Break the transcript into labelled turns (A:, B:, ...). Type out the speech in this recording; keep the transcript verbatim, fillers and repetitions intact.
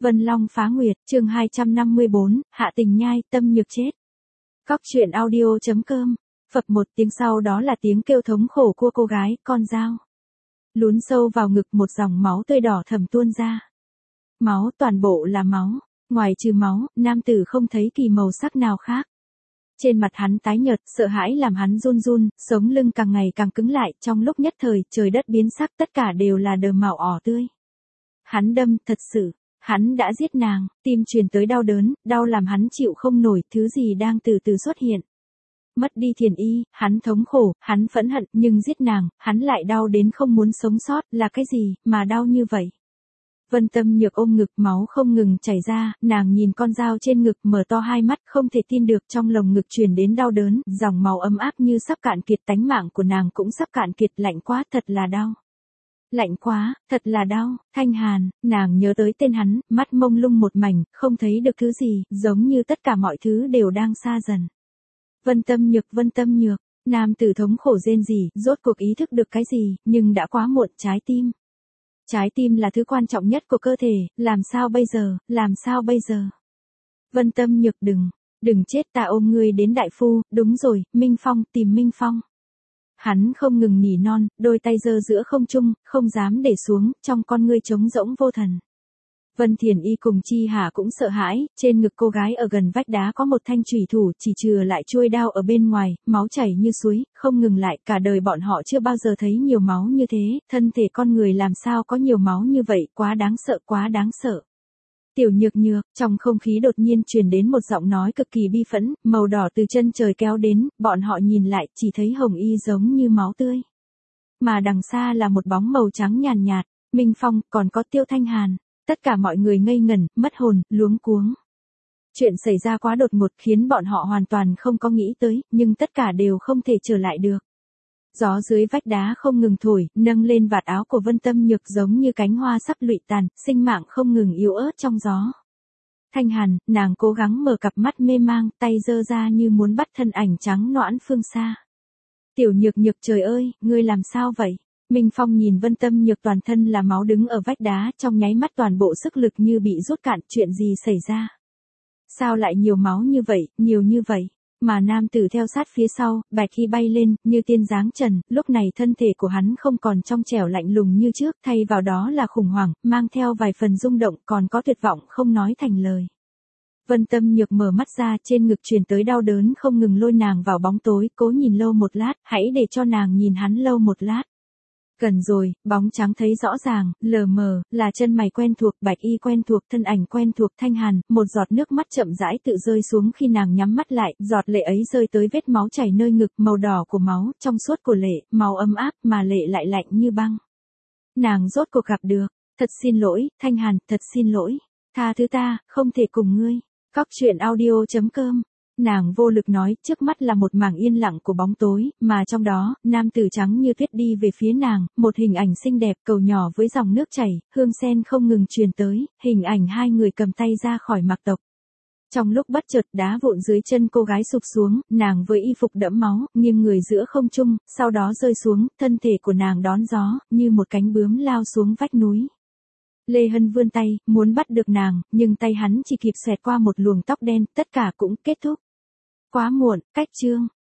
A: Vân Long phá nguyệt, chương hai trăm năm mươi bốn, hạ tình nhai, tâm nhược chết. Cóc truyện audio chấm com. Phập một tiếng sau đó là tiếng kêu thống khổ của cô gái, con dao. Lún sâu vào ngực, một dòng máu tươi đỏ thầm tuôn ra. Máu, toàn bộ là máu. Ngoài trừ máu, nam tử không thấy kỳ màu sắc nào khác. Trên mặt hắn tái nhợt, sợ hãi làm hắn run run, sống lưng càng ngày càng cứng lại, trong lúc nhất thời, trời đất biến sắc, tất cả đều là đờ màu ỏ tươi. Hắn đâm, thật sự, hắn đã giết nàng, tim truyền tới đau đớn, đau làm hắn chịu không nổi, thứ gì đang từ từ xuất hiện. Mất đi thiền y, hắn thống khổ, hắn phẫn hận, nhưng giết nàng, hắn lại đau đến không muốn sống sót, là cái gì, mà đau như vậy? Vân Tâm Nhược ôm ngực, máu không ngừng chảy ra, nàng nhìn con dao trên ngực, mở to hai mắt, không thể tin được, trong lồng ngực truyền đến đau đớn, dòng máu ấm áp như sắp cạn kiệt, tánh mạng của nàng cũng sắp cạn kiệt, lạnh quá, thật là đau. Lạnh quá, thật là đau. Thanh Hàn, nàng nhớ tới tên hắn, mắt mông lung một mảnh, không thấy được thứ gì, giống như tất cả mọi thứ đều đang xa dần. Vân Tâm Nhược, Vân Tâm Nhược, nam tử thống khổ rên rỉ, rốt cuộc ý thức được cái gì, nhưng đã quá muộn. Trái tim. Trái tim là thứ quan trọng nhất của cơ thể, làm sao bây giờ, làm sao bây giờ? Vân Tâm Nhược, đừng, đừng chết, ta ôm ngươi đến đại phu, đúng rồi, Minh Phong, tìm Minh Phong. Hắn không ngừng nỉ non, đôi tay giơ giữa không trung, không dám để xuống, trong con ngươi trống rỗng vô thần. Vân Thiền Y cùng Chi Hà cũng sợ hãi, trên ngực cô gái ở gần vách đá có một thanh chủy thủ, chỉ chừa lại chuôi đao ở bên ngoài, máu chảy như suối, không ngừng lại, cả đời bọn họ chưa bao giờ thấy nhiều máu như thế, thân thể con người làm sao có nhiều máu như vậy, quá đáng sợ, quá đáng sợ. Tiểu Nhược Nhược, trong không khí đột nhiên truyền đến một giọng nói cực kỳ bi phẫn, màu đỏ từ chân trời kéo đến, bọn họ nhìn lại, chỉ thấy hồng y giống như máu tươi. Mà đằng xa là một bóng màu trắng nhàn nhạt, Minh Phong, còn có Tiêu Thanh Hàn. Tất cả mọi người ngây ngẩn, mất hồn, luống cuống. Chuyện xảy ra quá đột ngột khiến bọn họ hoàn toàn không có nghĩ tới, nhưng tất cả đều không thể trở lại được. Gió dưới vách đá không ngừng thổi, nâng lên vạt áo của Vân Tâm Nhược giống như cánh hoa sắp lụi tàn, sinh mạng không ngừng yếu ớt trong gió. Thanh Hàn, nàng cố gắng mở cặp mắt mê mang, tay giơ ra như muốn bắt thân ảnh trắng nõn phương xa. Tiểu Nhược Nhược, trời ơi, ngươi làm sao vậy? Minh Phong nhìn Vân Tâm Nhược toàn thân là máu đứng ở vách đá, trong nháy mắt toàn bộ sức lực như bị rút cạn, chuyện gì xảy ra? Sao lại nhiều máu như vậy, nhiều như vậy? Mà nam tử theo sát phía sau, bạch khi bay lên, như tiên dáng trần, lúc này thân thể của hắn không còn trong trẻo lạnh lùng như trước, thay vào đó là khủng hoảng, mang theo vài phần rung động, còn có tuyệt vọng không nói thành lời. Vân Tâm Nhược mở mắt ra, trên ngực truyền tới đau đớn không ngừng lôi nàng vào bóng tối, cố nhìn lâu một lát, hãy để cho nàng nhìn hắn lâu một lát. Gần rồi, bóng trắng thấy rõ ràng, lờ mờ, là chân mày quen thuộc, bạch y quen thuộc, thân ảnh quen thuộc. Thanh Hàn, một giọt nước mắt chậm rãi tự rơi xuống khi nàng nhắm mắt lại, giọt lệ ấy rơi tới vết máu chảy nơi ngực, màu đỏ của máu, trong suốt của lệ, màu ấm áp mà lệ lại lạnh như băng. Nàng rốt cuộc gặp được, thật xin lỗi, Thanh Hàn, thật xin lỗi, tha thứ ta, không thể cùng ngươi. Cóc truyện audio chấm com. Nàng vô lực nói, trước mắt là một mảng yên lặng của bóng tối, mà trong đó, nam tử trắng như tuyết đi về phía nàng, một hình ảnh xinh đẹp, cầu nhỏ với dòng nước chảy, hương sen không ngừng truyền tới, hình ảnh hai người cầm tay ra khỏi mạc tộc. Trong lúc bất chợt, đá vụn dưới chân cô gái sụp xuống, nàng với y phục đẫm máu, nghiêng người giữa không trung, sau đó rơi xuống, thân thể của nàng đón gió, như một cánh bướm lao xuống vách núi. Lê Hân vươn tay, muốn bắt được nàng, nhưng tay hắn chỉ kịp xẹt qua một luồng tóc đen, tất cả cũng kết thúc. Quá muộn, cách chương.